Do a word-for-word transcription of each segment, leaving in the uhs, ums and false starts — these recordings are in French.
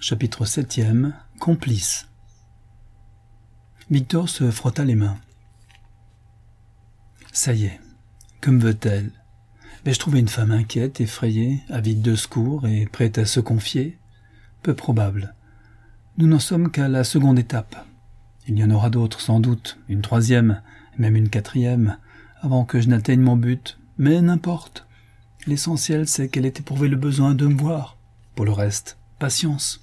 Chapitre septième. Complice. Victor se frotta les mains. Ça y est, que me veut-elle? Vais-je trouver une femme inquiète, effrayée, avide de secours et prête à se confier? Peu probable. Nous n'en sommes qu'à la seconde étape. Il y en aura d'autres sans doute, une troisième, même une quatrième, avant que je n'atteigne mon but, mais n'importe. L'essentiel, c'est qu'elle ait éprouvé le besoin de me voir. Pour le reste, patience.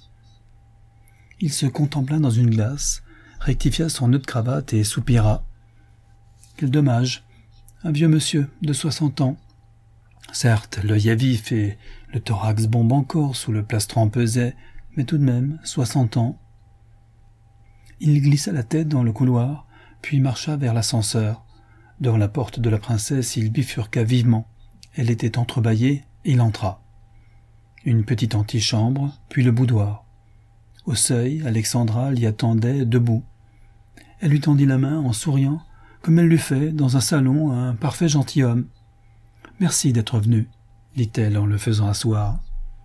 Il se contempla dans une glace, rectifia son nœud de cravate et soupira. Quel dommage, un vieux monsieur de soixante ans. Certes, l'œil est vif et le thorax bombe encore sous le plastron pesait, mais tout de même, soixante ans. Il glissa la tête dans le couloir, puis marcha vers l'ascenseur. Devant la porte de la princesse, il bifurqua vivement. Elle était entrebâillée, et il entra. Une petite antichambre, puis le boudoir. Au seuil, Alexandra l'y attendait debout. Elle lui tendit la main en souriant, comme elle l'eût fait dans un salon à un parfait gentilhomme. « Merci d'être venu », dit-elle en le faisant asseoir.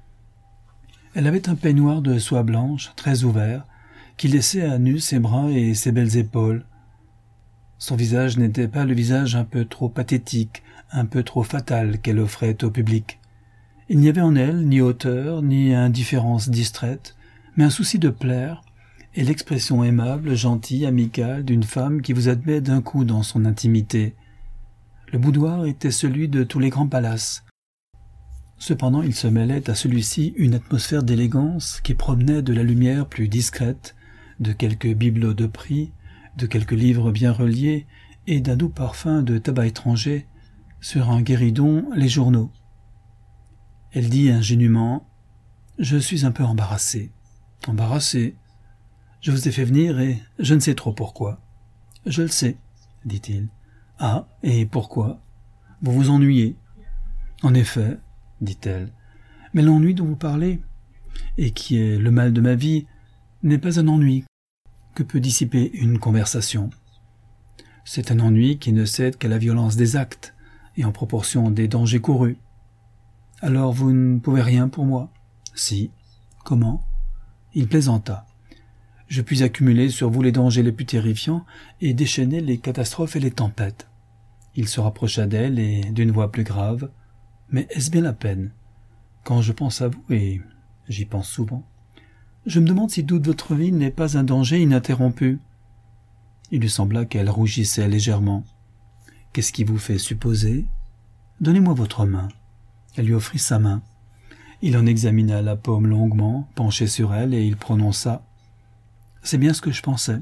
Elle avait un peignoir de soie blanche, très ouvert, qui laissait à nu ses bras et ses belles épaules. Son visage n'était pas le visage un peu trop pathétique, un peu trop fatal qu'elle offrait au public. Il n'y avait en elle ni hauteur, ni indifférence distraite, mais un souci de plaire, et l'expression aimable, gentille, amicale d'une femme qui vous admet d'un coup dans son intimité. Le boudoir était celui de tous les grands palaces. Cependant, il se mêlait à celui-ci une atmosphère d'élégance qui promenait de la lumière plus discrète, de quelques bibelots de prix, de quelques livres bien reliés et d'un doux parfum de tabac étranger, sur un guéridon les journaux. Elle dit ingénument « Je suis un peu embarrassée. »« Embarrassée. Je vous ai fait venir et je ne sais trop pourquoi. »« Je le sais, » dit-il. « Ah, et pourquoi? Vous vous ennuyez. »« En effet, » dit-elle, « mais l'ennui dont vous parlez, et qui est le mal de ma vie, n'est pas un ennui que peut dissiper une conversation. C'est un ennui qui ne cède qu'à la violence des actes, et en proportion des dangers courus. Alors vous ne pouvez rien pour moi? Si. Comment? Il plaisanta. Je puis accumuler sur vous les dangers les plus terrifiants et déchaîner les catastrophes et les tempêtes. Il se rapprocha d'elle et, d'une voix plus grave, « Mais est-ce bien la peine? Quand je pense à vous, et j'y pense souvent, je me demande si toute votre vie n'est pas un danger ininterrompu. » Il lui sembla qu'elle rougissait légèrement. « Qu'est-ce qui vous fait supposer? Donnez-moi votre main. » Elle lui offrit sa main. Il en examina la paume longuement, penché sur elle, et il prononça « C'est bien ce que je pensais.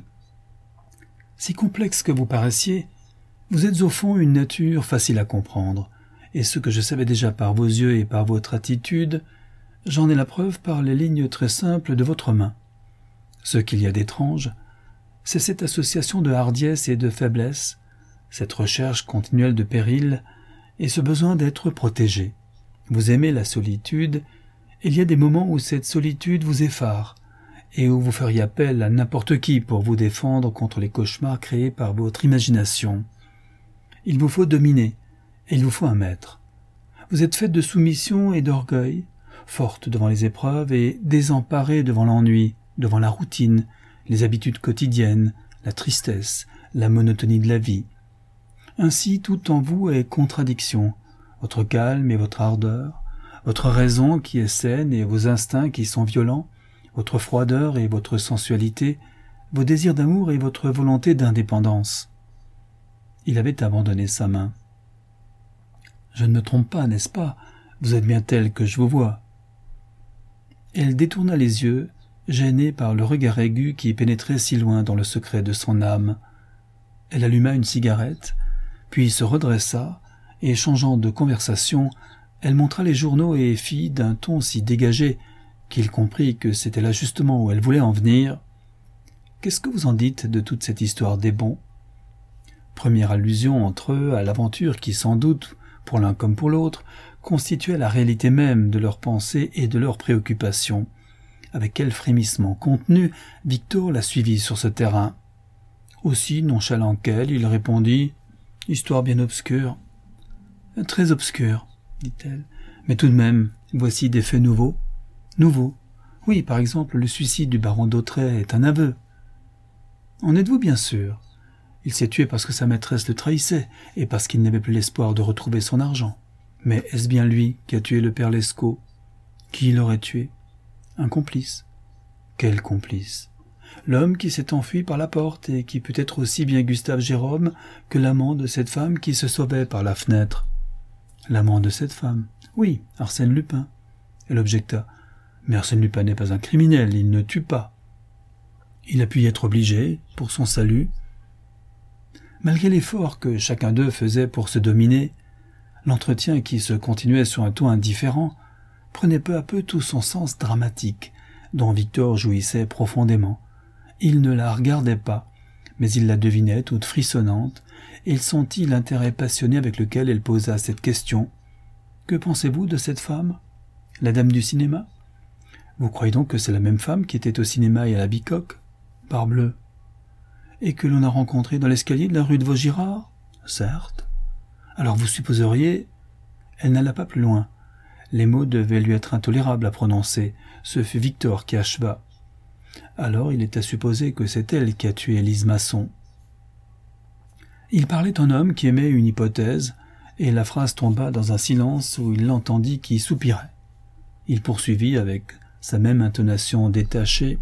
Si complexe que vous paraissiez, vous êtes au fond une nature facile à comprendre, et ce que je savais déjà par vos yeux et par votre attitude, j'en ai la preuve par les lignes très simples de votre main. Ce qu'il y a d'étrange, c'est cette association de hardiesse et de faiblesse, cette recherche continuelle de péril et ce besoin d'être protégé. Vous aimez la solitude, et il y a des moments où cette solitude vous effare, et où vous feriez appel à n'importe qui pour vous défendre contre les cauchemars créés par votre imagination. Il vous faut dominer, et il vous faut un maître. Vous êtes faite de soumission et d'orgueil, forte devant les épreuves et désemparée devant l'ennui, devant la routine, les habitudes quotidiennes, la tristesse, la monotonie de la vie. Ainsi, tout en vous est contradiction, votre calme et votre ardeur, votre raison qui est saine et vos instincts qui sont violents, votre froideur et votre sensualité, vos désirs d'amour et votre volonté d'indépendance. Il avait abandonné sa main. « Je ne me trompe pas, n'est-ce pas? Vous êtes bien tel que je vous vois. » Elle détourna les yeux, gênée par le regard aigu qui pénétrait si loin dans le secret de son âme. Elle alluma une cigarette, puis se redressa, et changeant de conversation, elle montra les journaux et fit d'un ton si dégagé qu'il comprit que c'était là justement où elle voulait en venir. « Qu'est-ce que vous en dites de toute cette histoire des bons ?» Première allusion entre eux à l'aventure qui, sans doute, pour l'un comme pour l'autre, constituait la réalité même de leurs pensées et de leurs préoccupations. Avec quel frémissement contenu Victor la suivit sur ce terrain. Aussi nonchalant qu'elle, il répondit « Histoire bien obscure. »« Très obscure, dit-elle. Mais tout de même, voici des faits nouveaux. »« Nouveaux. Oui, par exemple, le suicide du baron d'Autray est un aveu. En êtes-vous bien sûr? Il s'est tué parce que sa maîtresse le trahissait et parce qu'il n'avait plus l'espoir de retrouver son argent. Mais est-ce bien lui qui a tué le père Lescaut? Qui l'aurait tué? Un complice. Quel complice? L'homme qui s'est enfui par la porte et qui peut être aussi bien Gustave Jérôme que l'amant de cette femme qui se sauvait par la fenêtre. L'amant de cette femme? Oui, Arsène Lupin. Elle objecta. Mais Arsène Lupin n'est pas un criminel, il ne tue pas. Il a pu y être obligé, pour son salut. Malgré l'effort que chacun d'eux faisait pour se dominer, l'entretien qui se continuait sur un ton indifférent prenait peu à peu tout son sens dramatique, dont Victor jouissait profondément. Il ne la regardait pas, mais il la devinait toute frissonnante, et il sentit l'intérêt passionné avec lequel elle posa cette question. « Que pensez-vous de cette femme? La dame du cinéma? Vous croyez donc que c'est la même femme qui était au cinéma et à la Bicoque? Parbleu. Et que l'on a rencontrée dans l'escalier de la rue de Vaugirard? Certes. Alors vous supposeriez... » Elle n'alla pas plus loin. Les mots devaient lui être intolérables à prononcer. Ce fut Victor qui acheva. Alors il est à supposer que c'est elle qui a tué Élise Masson. Il parlait en homme qui aimait une hypothèse, et la phrase tomba dans un silence où il l'entendit qui soupirait. Il poursuivit avec sa même intonation détachée.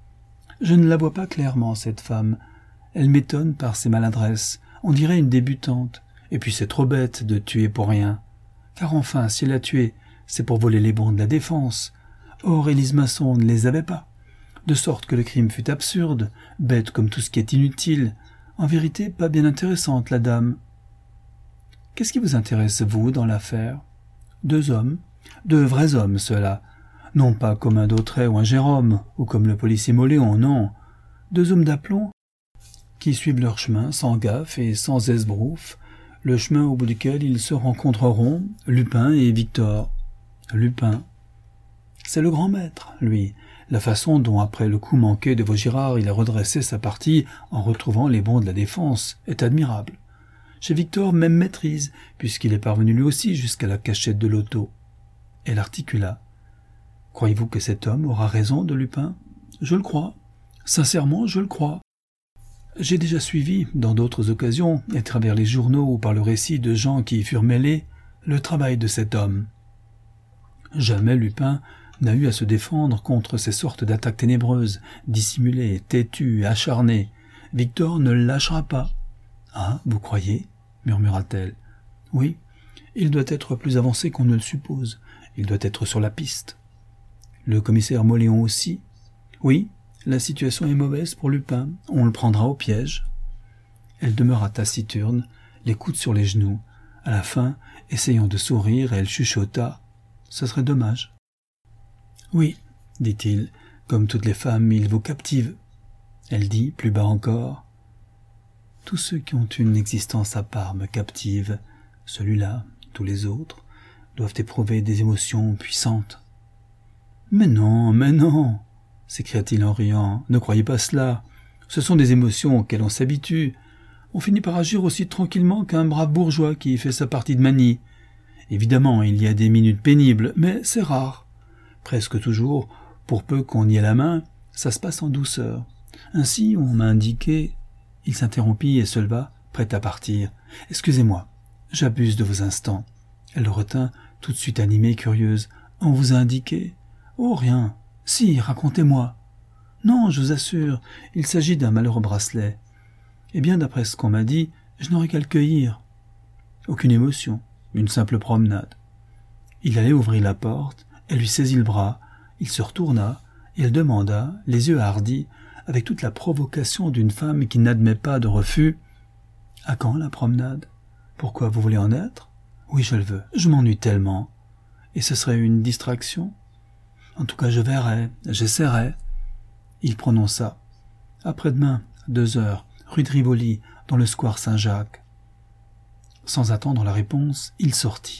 « Je ne la vois pas clairement, cette femme. Elle m'étonne par ses maladresses. On dirait une débutante. Et puis c'est trop bête de tuer pour rien. Car enfin, si elle a tué, c'est pour voler les bons de la défense. Or, Élise Masson ne les avait pas. De sorte que le crime fut absurde, bête comme tout ce qui est inutile. En vérité, pas bien intéressante, la dame. Qu'est-ce qui vous intéresse, vous, dans l'affaire? Deux hommes. Deux vrais hommes, ceux-là. Non pas comme un Dautray ou un Jérôme, ou comme le policier Moléon, non. Deux hommes d'aplomb qui suivent leur chemin sans gaffe et sans esbrouffe, le chemin au bout duquel ils se rencontreront, Lupin et Victor. Lupin. C'est le grand maître, lui. La façon dont, après le coup manqué de Vaugirard, il a redressé sa partie en retrouvant les bons de la défense est admirable. Chez Victor, même maîtrise, puisqu'il est parvenu lui aussi jusqu'à la cachette de l'auto. Elle articula. « Croyez-vous que cet homme aura raison de Lupin? Je le crois. Sincèrement, je le crois. J'ai déjà suivi, dans d'autres occasions, à travers les journaux ou par le récit de gens qui y furent mêlés, le travail de cet homme. Jamais Lupin n'a eu à se défendre contre ces sortes d'attaques ténébreuses, dissimulées, têtues, acharnées. Victor ne le lâchera pas. « Ah, vous croyez ?» murmura-t-elle. « Oui, il doit être plus avancé qu'on ne le suppose. Il doit être sur la piste. » Le commissaire Moléon aussi. « Oui, la situation est mauvaise pour Lupin. On le prendra au piège. » Elle demeura taciturne, les coudes sur les genoux. À la fin, essayant de sourire, elle chuchota. « Ce serait dommage. »« Oui, dit-il, comme toutes les femmes, il vous captive. » Elle dit, plus bas encore. « Tous ceux qui ont une existence à part me captivent. Celui-là, tous les autres, doivent éprouver des émotions puissantes. »« Mais non, mais non !» s'écria-t-il en riant. « Ne croyez pas cela. Ce sont des émotions auxquelles on s'habitue. On finit par agir aussi tranquillement qu'un brave bourgeois qui fait sa partie de manie. Évidemment, il y a des minutes pénibles, mais c'est rare. Presque toujours, pour peu qu'on y ait la main, ça se passe en douceur. Ainsi, on m'a indiqué... » Il s'interrompit et se leva, prêt à partir. « Excusez-moi, j'abuse de vos instants. » Elle le retint, tout de suite animée et curieuse. « On vous a indiqué ?»« Oh, rien. Si, racontez-moi. »« Non, je vous assure, il s'agit d'un malheureux bracelet. Eh bien, d'après ce qu'on m'a dit, je n'aurais qu'à le cueillir. » Aucune émotion, une simple promenade. Il allait ouvrir la porte, elle lui saisit le bras, il se retourna, et elle demanda, les yeux hardis, avec toute la provocation d'une femme qui n'admet pas de refus. « À quand la promenade? Pourquoi, vous voulez en être? »« Oui, je le veux, je m'ennuie tellement. Et ce serait une distraction? En tout cas, je verrai, j'essaierai. » Il prononça. « Après-demain, deux heures, rue de Rivoli, dans le square Saint-Jacques. » Sans attendre la réponse, il sortit.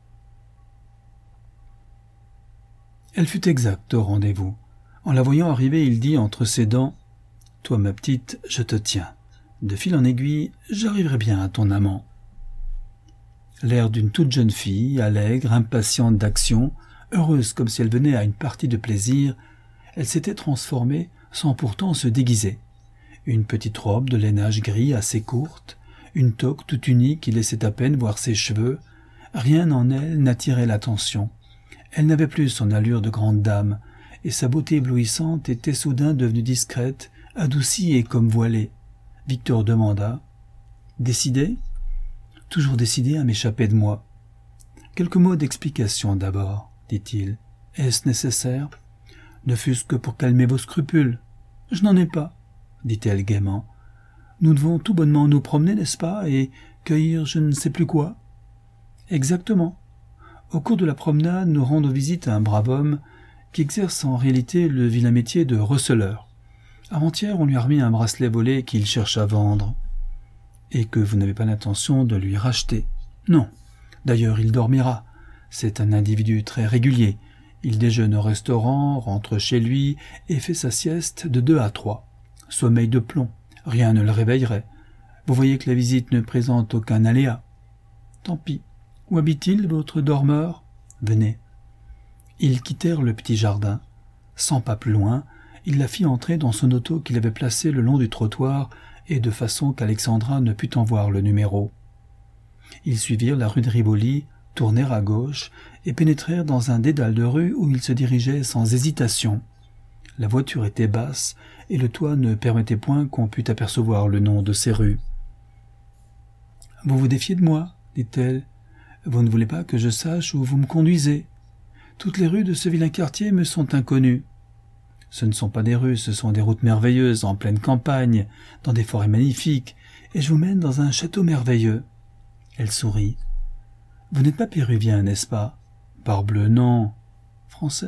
Elle fut exacte au rendez-vous. En la voyant arriver, il dit entre ses dents « Toi, ma petite, je te tiens. De fil en aiguille, j'arriverai bien à ton amant. » L'air d'une toute jeune fille, allègre, impatiente d'action, heureuse comme si elle venait à une partie de plaisir, Elle s'était transformée sans pourtant se déguiser. Une petite robe de lainage gris assez courte, une toque toute unie qui laissait à peine voir ses cheveux, rien en elle n'attirait l'attention. Elle n'avait plus son allure de grande dame, et sa beauté éblouissante était soudain devenue discrète, adoucie et comme voilée. Victor demanda « Décidé ?»« Toujours décidé à m'échapper de moi. »« Quelques mots d'explication d'abord, » dit-il. « Est-ce nécessaire ? Ne fût-ce que pour calmer vos scrupules. »« Je n'en ai pas, » dit-elle gaiement. « Nous devons tout bonnement nous promener, n'est-ce pas, et cueillir je ne sais plus quoi. »« Exactement. Au cours de la promenade, nous rendons visite à un brave homme qui exerce en réalité le vilain métier de receleur. Avant-hier, on lui a remis un bracelet volé qu'il cherche à vendre. Et que vous n'avez pas l'intention de lui racheter. Non. D'ailleurs, il dormira. C'est un individu très régulier. Il déjeune au restaurant, rentre chez lui et fait sa sieste de deux à trois. Sommeil de plomb. Rien ne le réveillerait. Vous voyez que la visite ne présente aucun aléa. Tant pis. Où habite-t-il, votre dormeur ? Venez. Ils quittèrent le petit jardin. Cent pas plus loin, il la fit entrer dans son auto qu'il avait placée le long du trottoir et de façon qu'Alexandra ne pût en voir le numéro. Ils suivirent la rue de Rivoli, tournèrent à gauche et pénétrèrent dans un dédale de rue où ils se dirigeaient sans hésitation. La voiture était basse et le toit ne permettait point qu'on pût apercevoir le nom de ces rues. « Vous vous défiez de moi, dit-elle. Vous ne voulez pas que je sache où vous me conduisez. Toutes les rues de ce vilain quartier me sont inconnues. Ce ne sont pas des rues, ce sont des routes merveilleuses, en pleine campagne, dans des forêts magnifiques, et je vous mène dans un château merveilleux. » Elle sourit. « Vous n'êtes pas péruvien, n'est-ce pas ? »« Parbleu, non. »« Français ?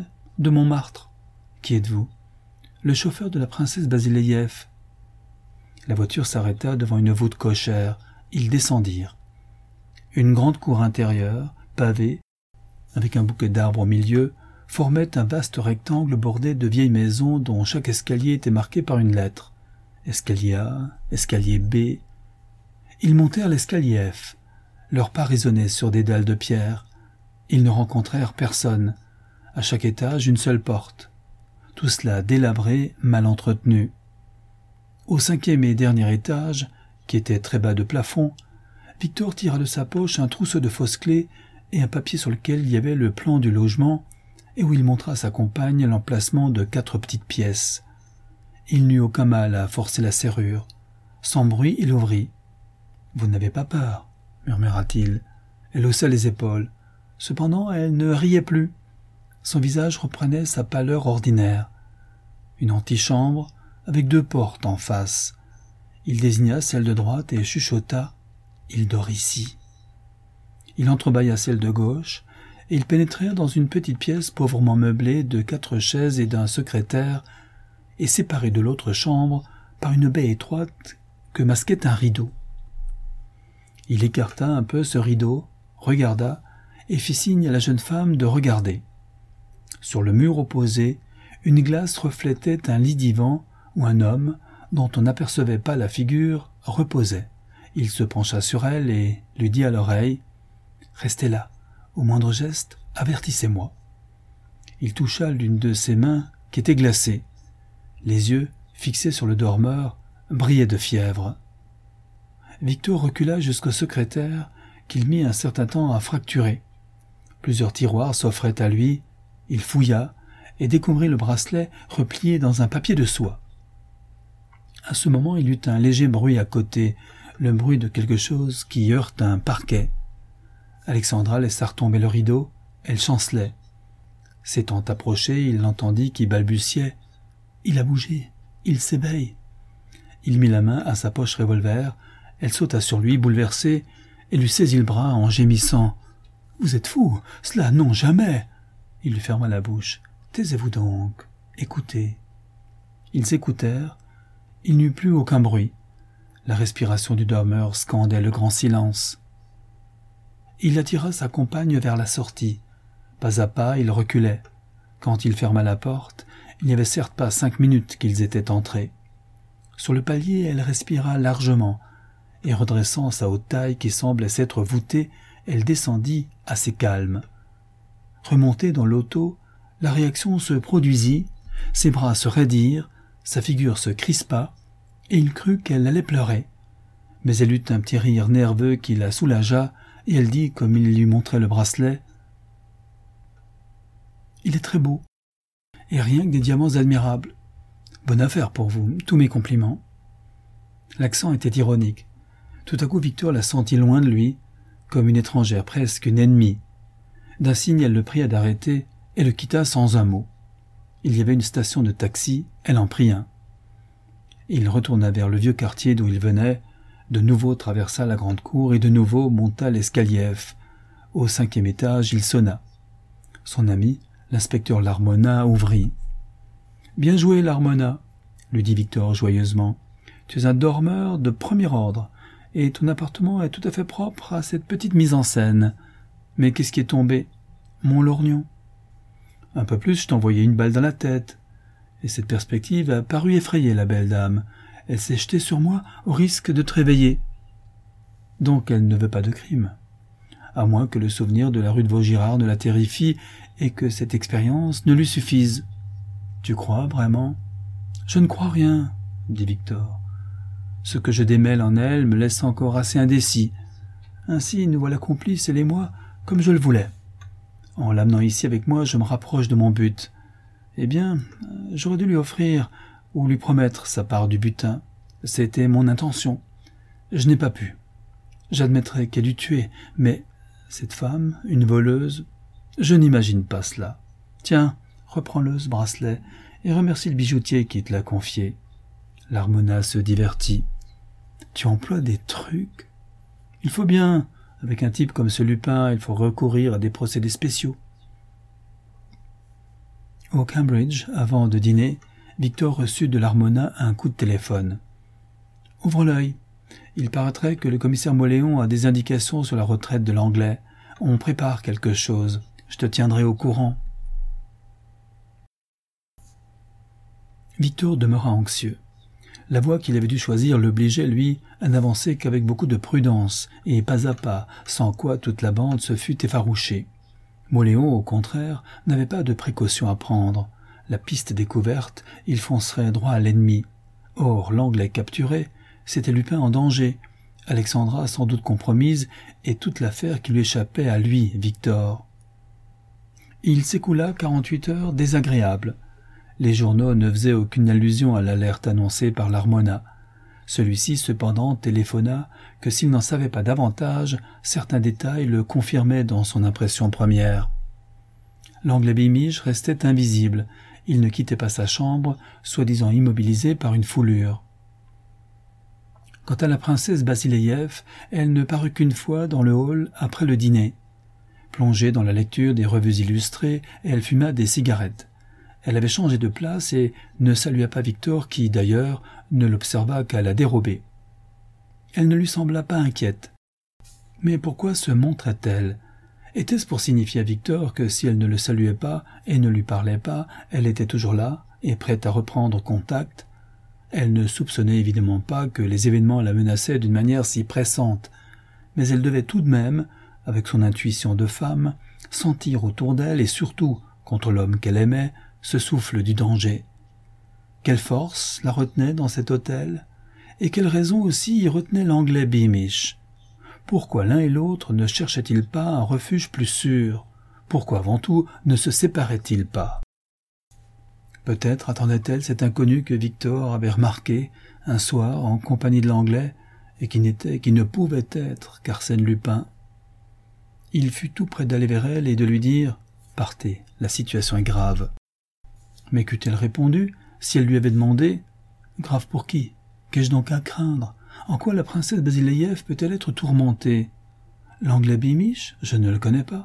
De Montmartre. »« Qui êtes-vous ? » ?»« Le chauffeur de la princesse Basileïev. » La voiture s'arrêta devant une voûte cochère. Ils descendirent. Une grande cour intérieure, pavée, avec un bouquet d'arbres au milieu, formait un vaste rectangle bordé de vieilles maisons dont chaque escalier était marqué par une lettre. Escalier A, escalier B. Ils montèrent l'escalier F. Leurs pas résonnaient sur des dalles de pierre. Ils ne rencontrèrent personne. À chaque étage, une seule porte. Tout cela délabré, mal entretenu. Au cinquième et dernier étage, qui était très bas de plafond, Victor tira de sa poche un trousseau de fausses clés et un papier sur lequel il y avait le plan du logement et où il montra à sa compagne l'emplacement de quatre petites pièces. Il n'eut aucun mal à forcer la serrure. Sans bruit, il ouvrit. « Vous n'avez pas peur ?» murmura-t-il. Elle haussa les épaules. Cependant, elle ne riait plus. Son visage reprenait sa pâleur ordinaire. Une antichambre avec deux portes en face. Il désigna celle de droite et chuchota « Il dort ici ». Il entrebâilla celle de gauche, et ils pénétrèrent dans une petite pièce pauvrement meublée de quatre chaises et d'un secrétaire, et séparée de l'autre chambre par une baie étroite que masquait un rideau. Il écarta un peu ce rideau, regarda, et fit signe à la jeune femme de regarder. Sur le mur opposé, une glace reflétait un lit divan où un homme, dont on n'apercevait pas la figure, reposait. Il se pencha sur elle et lui dit à l'oreille « Restez là, au moindre geste, avertissez-moi. » Il toucha l'une de ses mains qui était glacée. Les yeux, fixés sur le dormeur, brillaient de fièvre. Victor recula jusqu'au secrétaire qu'il mit un certain temps à fracturer. Plusieurs tiroirs s'offraient à lui. Il fouilla et découvrit le bracelet replié dans un papier de soie. À ce moment, il eut un léger bruit à côté, le bruit de quelque chose qui heurte un parquet. Alexandra laissa retomber le rideau, elle chancelait. S'étant approché, il l'entendit qui balbutiait. « Il a bougé, il s'éveille. » Il mit la main à sa poche revolver, elle sauta sur lui, bouleversée, et lui saisit le bras en gémissant. « Vous êtes fou, cela non, jamais !» Il lui ferma la bouche. « Taisez-vous donc, écoutez. » Ils écoutèrent. Il n'y eut plus aucun bruit. La respiration du dormeur scandait le grand silence. Il attira sa compagne vers la sortie. Pas à pas, il reculait. Quand il ferma la porte, il n'y avait certes pas cinq minutes qu'ils étaient entrés. Sur le palier, elle respira largement, et redressant sa haute taille qui semblait s'être voûtée, elle descendit assez calme. Remontée dans l'auto, la réaction se produisit, Ses bras se raidirent, sa figure se crispa, et il crut qu'elle allait pleurer. Mais elle eut un petit rire nerveux qui la soulagea, et elle dit, comme il lui montrait le bracelet, « Il est très beau, et rien que des diamants admirables. Bonne affaire pour vous, tous mes compliments. » L'accent était ironique. Tout à coup, Victor la sentit loin de lui, comme une étrangère, presque une ennemie. D'un signe, elle le pria d'arrêter et le quitta sans un mot. Il y avait une station de taxi, elle en prit un. Il retourna vers le vieux quartier d'où il venait, de nouveau traversa la grande cour et de nouveau monta l'escalier F. Au cinquième étage, il sonna. Son ami, l'inspecteur Larmona, ouvrit. « Bien joué, Larmona, » lui dit Victor joyeusement. « Tu es un dormeur de premier ordre, et ton appartement est tout à fait propre à cette petite mise en scène. Mais qu'est-ce qui est tombé? Mon lorgnon. Un peu plus, je t'envoyais une balle dans la tête. » Et cette perspective a paru effrayer la belle dame. Elle s'est jetée sur moi au risque de te réveiller. Donc elle ne veut pas de crime. À moins que le souvenir de la rue de Vaugirard ne la terrifie et que cette expérience ne lui suffise. Tu crois vraiment? Je ne crois rien, dit Victor. Ce que je démêle en elle me laisse encore assez indécis. Ainsi, nous voilà complices, elle et moi, comme je le voulais. En l'amenant ici avec moi, je me rapproche de mon but. Eh bien, j'aurais dû lui offrir ou lui promettre sa part du butin. C'était mon intention. Je n'ai pas pu. J'admettrais qu'elle eût tué, mais cette femme, une voleuse, je n'imagine pas cela. Tiens, reprends-le, ce bracelet, et remercie le bijoutier qui te l'a confié. Larmona se divertit. Tu emploies des trucs? Il faut bien. Avec un type comme ce Lupin, il faut recourir à des procédés spéciaux. Au Cambridge, avant de dîner, Victor reçut de Larmona un coup de téléphone. « Ouvre l'œil. Il paraîtrait que le commissaire Mauléon a des indications sur la retraite de l'Anglais. On prépare quelque chose. Je te tiendrai au courant. » Victor demeura anxieux. La voie qu'il avait dû choisir l'obligeait, lui, à n'avancer qu'avec beaucoup de prudence, et pas à pas, sans quoi toute la bande se fût effarouchée. Mauléon, au contraire, n'avait pas de précautions à prendre. La piste découverte, il foncerait droit à l'ennemi. Or, l'Anglais capturé, c'était Lupin en danger, Alexandra sans doute compromise, et toute l'affaire qui lui échappait à lui, Victor. Il s'écoula quarante-huit heures désagréables. Les journaux ne faisaient aucune allusion à l'alerte annoncée par Larmona. Celui-ci, cependant, téléphona que s'il n'en savait pas davantage, certains détails le confirmaient dans son impression première. L'Anglais Beamish restait invisible. Il ne quittait pas sa chambre, soi-disant immobilisé par une foulure. Quant à la princesse Basileïev, elle ne parut qu'une fois dans le hall après le dîner. Plongée dans la lecture des revues illustrées, elle fuma des cigarettes. Elle avait changé de place et ne salua pas Victor qui, d'ailleurs, ne l'observa qu'à la dérobée. Elle ne lui sembla pas inquiète. Mais pourquoi se montrait-elle? Était-ce pour signifier à Victor que si elle ne le saluait pas et ne lui parlait pas, elle était toujours là et prête à reprendre contact? Elle ne soupçonnait évidemment pas que les événements la menaçaient d'une manière si pressante, mais elle devait tout de même, avec son intuition de femme, sentir autour d'elle et surtout contre l'homme qu'elle aimait, ce souffle du danger. Quelle force la retenait dans cet hôtel? Et quelle raison aussi y retenait l'Anglais Beamish? Pourquoi l'un et l'autre ne cherchaient-ils pas un refuge plus sûr? Pourquoi avant tout ne se séparaient-ils pas? Peut-être attendait-elle cet inconnu que Victor avait remarqué un soir en compagnie de l'Anglais et qui n'était, qui ne pouvait être qu'Arsène Lupin. Il fut tout près d'aller vers elle et de lui dire « Partez, la situation est grave ». Mais qu'eût-elle répondu si elle lui avait demandé « Grave pour qui? Qu'ai-je donc à craindre? En quoi la princesse Basileïev peut-elle être tourmentée? L'Anglais Beamish, je ne le connais pas. »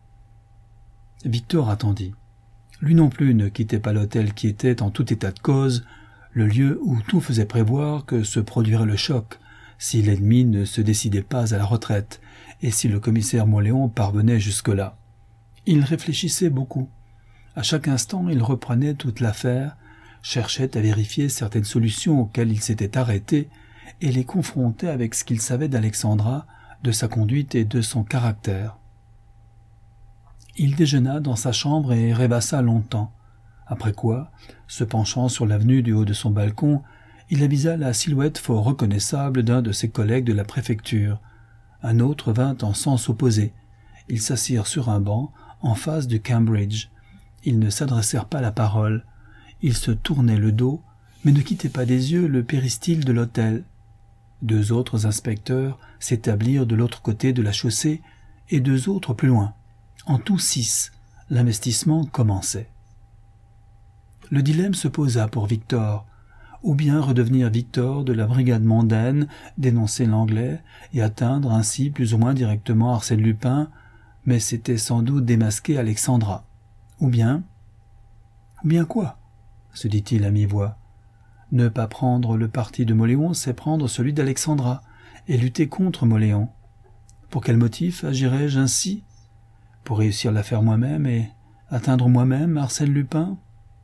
Victor attendit. Lui non plus ne quittait pas l'hôtel qui était, en tout état de cause, le lieu où tout faisait prévoir que se produirait le choc, si l'ennemi ne se décidait pas à la retraite, et si le commissaire Mauléon parvenait jusque-là. Il réfléchissait beaucoup. À chaque instant, il reprenait toute l'affaire, cherchait à vérifier certaines solutions auxquelles il s'était arrêté et les confrontait avec ce qu'il savait d'Alexandra, de sa conduite et de son caractère. Il déjeuna dans sa chambre et rêvassa longtemps. Après quoi, se penchant sur l'avenue du haut de son balcon, il avisa la silhouette fort reconnaissable d'un de ses collègues de la préfecture. Un autre vint en sens opposé. Ils s'assirent sur un banc, en face du Cambridge. Ils ne s'adressèrent pas la parole. Ils se tournaient le dos, mais ne quittaient pas des yeux le péristyle de l'hôtel. Deux autres inspecteurs s'établirent de l'autre côté de la chaussée et deux autres plus loin. En tout six, l'investissement commençait. Le dilemme se posa pour Victor. Ou bien redevenir Victor de la brigade mondaine, dénoncer l'anglais et atteindre ainsi plus ou moins directement Arsène Lupin, mais c'était sans doute démasquer Alexandra. Ou bien... Ou bien quoi? Se dit-il à mi-voix. Ne pas prendre le parti de Moléon, c'est prendre celui d'Alexandra, et lutter contre Moléon. Pour quel motif agirais-je ainsi? Pour réussir l'affaire moi-même et atteindre moi-même Arsène Lupin?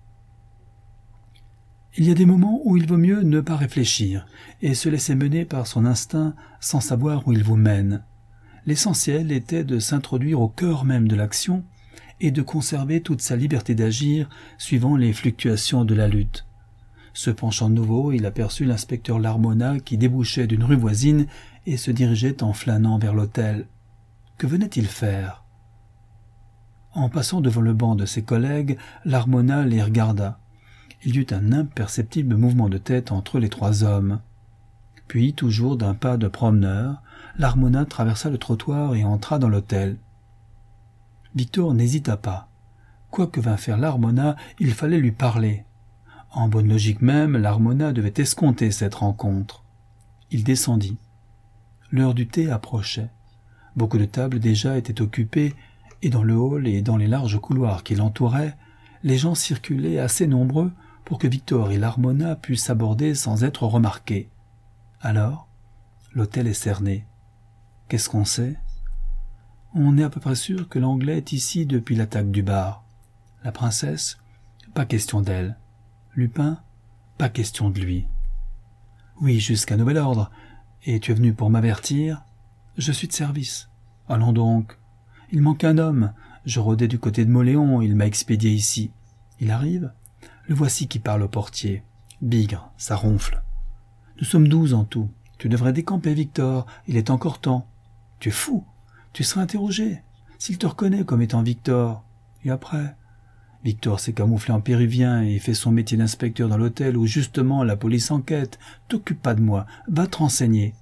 Il y a des moments où il vaut mieux ne pas réfléchir et se laisser mener par son instinct sans savoir où il vous mène. L'essentiel était de s'introduire au cœur même de l'action et de conserver toute sa liberté d'agir suivant les fluctuations de la lutte. Se penchant de nouveau, il aperçut l'inspecteur Larmona qui débouchait d'une rue voisine et se dirigeait en flânant vers l'hôtel. Que venait-il faire? En passant devant le banc de ses collègues, Larmona les regarda. Il y eut un imperceptible mouvement de tête entre les trois hommes. Puis, toujours d'un pas de promeneur, Larmona traversa le trottoir et entra dans l'hôtel. Victor n'hésita pas. Quoi que vint faire Larmona, il fallait lui parler. En bonne logique même, Larmona devait escompter cette rencontre. Il descendit. L'heure du thé approchait. Beaucoup de tables déjà étaient occupées, et dans le hall et dans les larges couloirs qui l'entouraient, les gens circulaient assez nombreux pour que Victor et Larmona puissent s'aborder sans être remarqués. Alors, l'hôtel est cerné. Qu'est-ce qu'on sait? On est à peu près sûr que l'Anglais est ici depuis l'attaque du bar. La princesse? Pas question d'elle. Lupin? Pas question de lui. Oui, jusqu'à nouvel ordre. Et tu es venu pour m'avertir? Je suis de service. Allons donc. Il manque un homme. Je rôdais du côté de Moléon, il m'a expédié ici. Il arrive? Le voici qui parle au portier. Bigre, ça ronfle. Nous sommes douze en tout. Tu devrais décamper, Victor. Il est encore temps. Tu es fou. Tu seras interrogé. S'il te reconnaît comme étant Victor. Et après? Victor s'est camouflé en péruvien et fait son métier d'inspecteur dans l'hôtel où justement la police enquête. T'occupe pas de moi. Va te renseigner.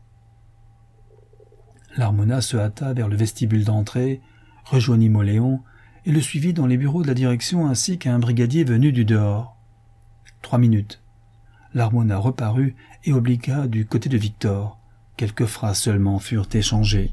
Larmona se hâta vers le vestibule d'entrée, rejoignit Moléon et le suivit dans les bureaux de la direction ainsi qu'un brigadier venu du dehors. Trois minutes. Larmona reparut et obligua du côté de Victor. Quelques phrases seulement furent échangées.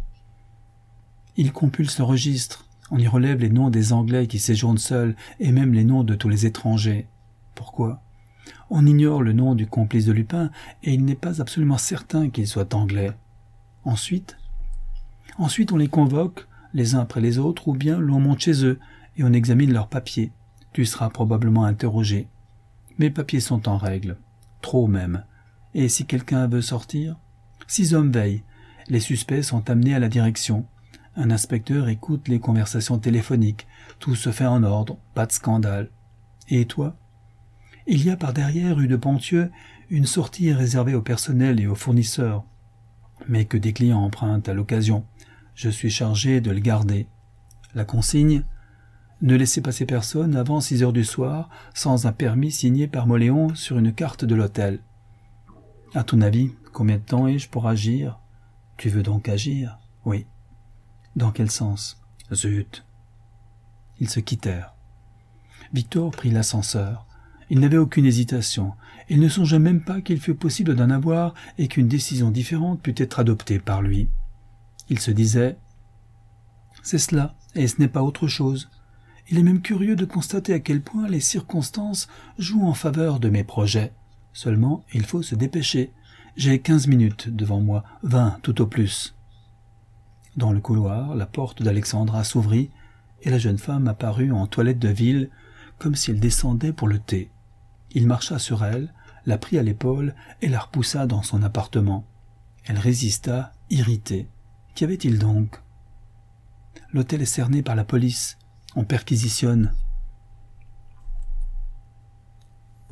Il compulse le registre. On y relève les noms des Anglais qui séjournent seuls et même les noms de tous les étrangers. Pourquoi? On ignore le nom du complice de Lupin et il n'est pas absolument certain qu'il soit anglais. Ensuite, ensuite on les convoque les uns après les autres, ou bien l'on monte chez eux et on examine leurs papiers. Tu seras probablement interrogé. Mes papiers sont en règle. Trop même. Et si quelqu'un veut sortir? Six hommes veillent. Les suspects sont amenés à la direction. Un inspecteur écoute les conversations téléphoniques. Tout se fait en ordre, pas de scandale. Et toi? Il y a par derrière rue de Ponthieu une sortie réservée au personnel et aux fournisseurs, mais que des clients empruntent à l'occasion. Je suis chargé de le garder. La consigne? Ne laissez passer personne avant six heures du soir sans un permis signé par Moléon sur une carte de l'hôtel. À ton avis, combien de temps ai-je pour agir? Tu veux donc agir? Oui. Dans quel sens? Zut. Ils se quittèrent. Victor prit l'ascenseur. Il n'avait aucune hésitation. Il ne songeait même pas qu'il fût possible d'en avoir et qu'une décision différente pût être adoptée par lui. Il se disait « C'est cela, et ce n'est pas autre chose. Il est même curieux de constater à quel point les circonstances jouent en faveur de mes projets. Seulement, il faut se dépêcher. J'ai quinze minutes devant moi, vingt tout au plus. » Dans le couloir, la porte d'Alexandra s'ouvrit et la jeune femme apparut en toilette de ville, comme si elle descendait pour le thé. Il marcha sur elle, la prit à l'épaule et la repoussa dans son appartement. Elle résista, irritée. Qu'y avait-il donc? L'hôtel est cerné par la police. On perquisitionne.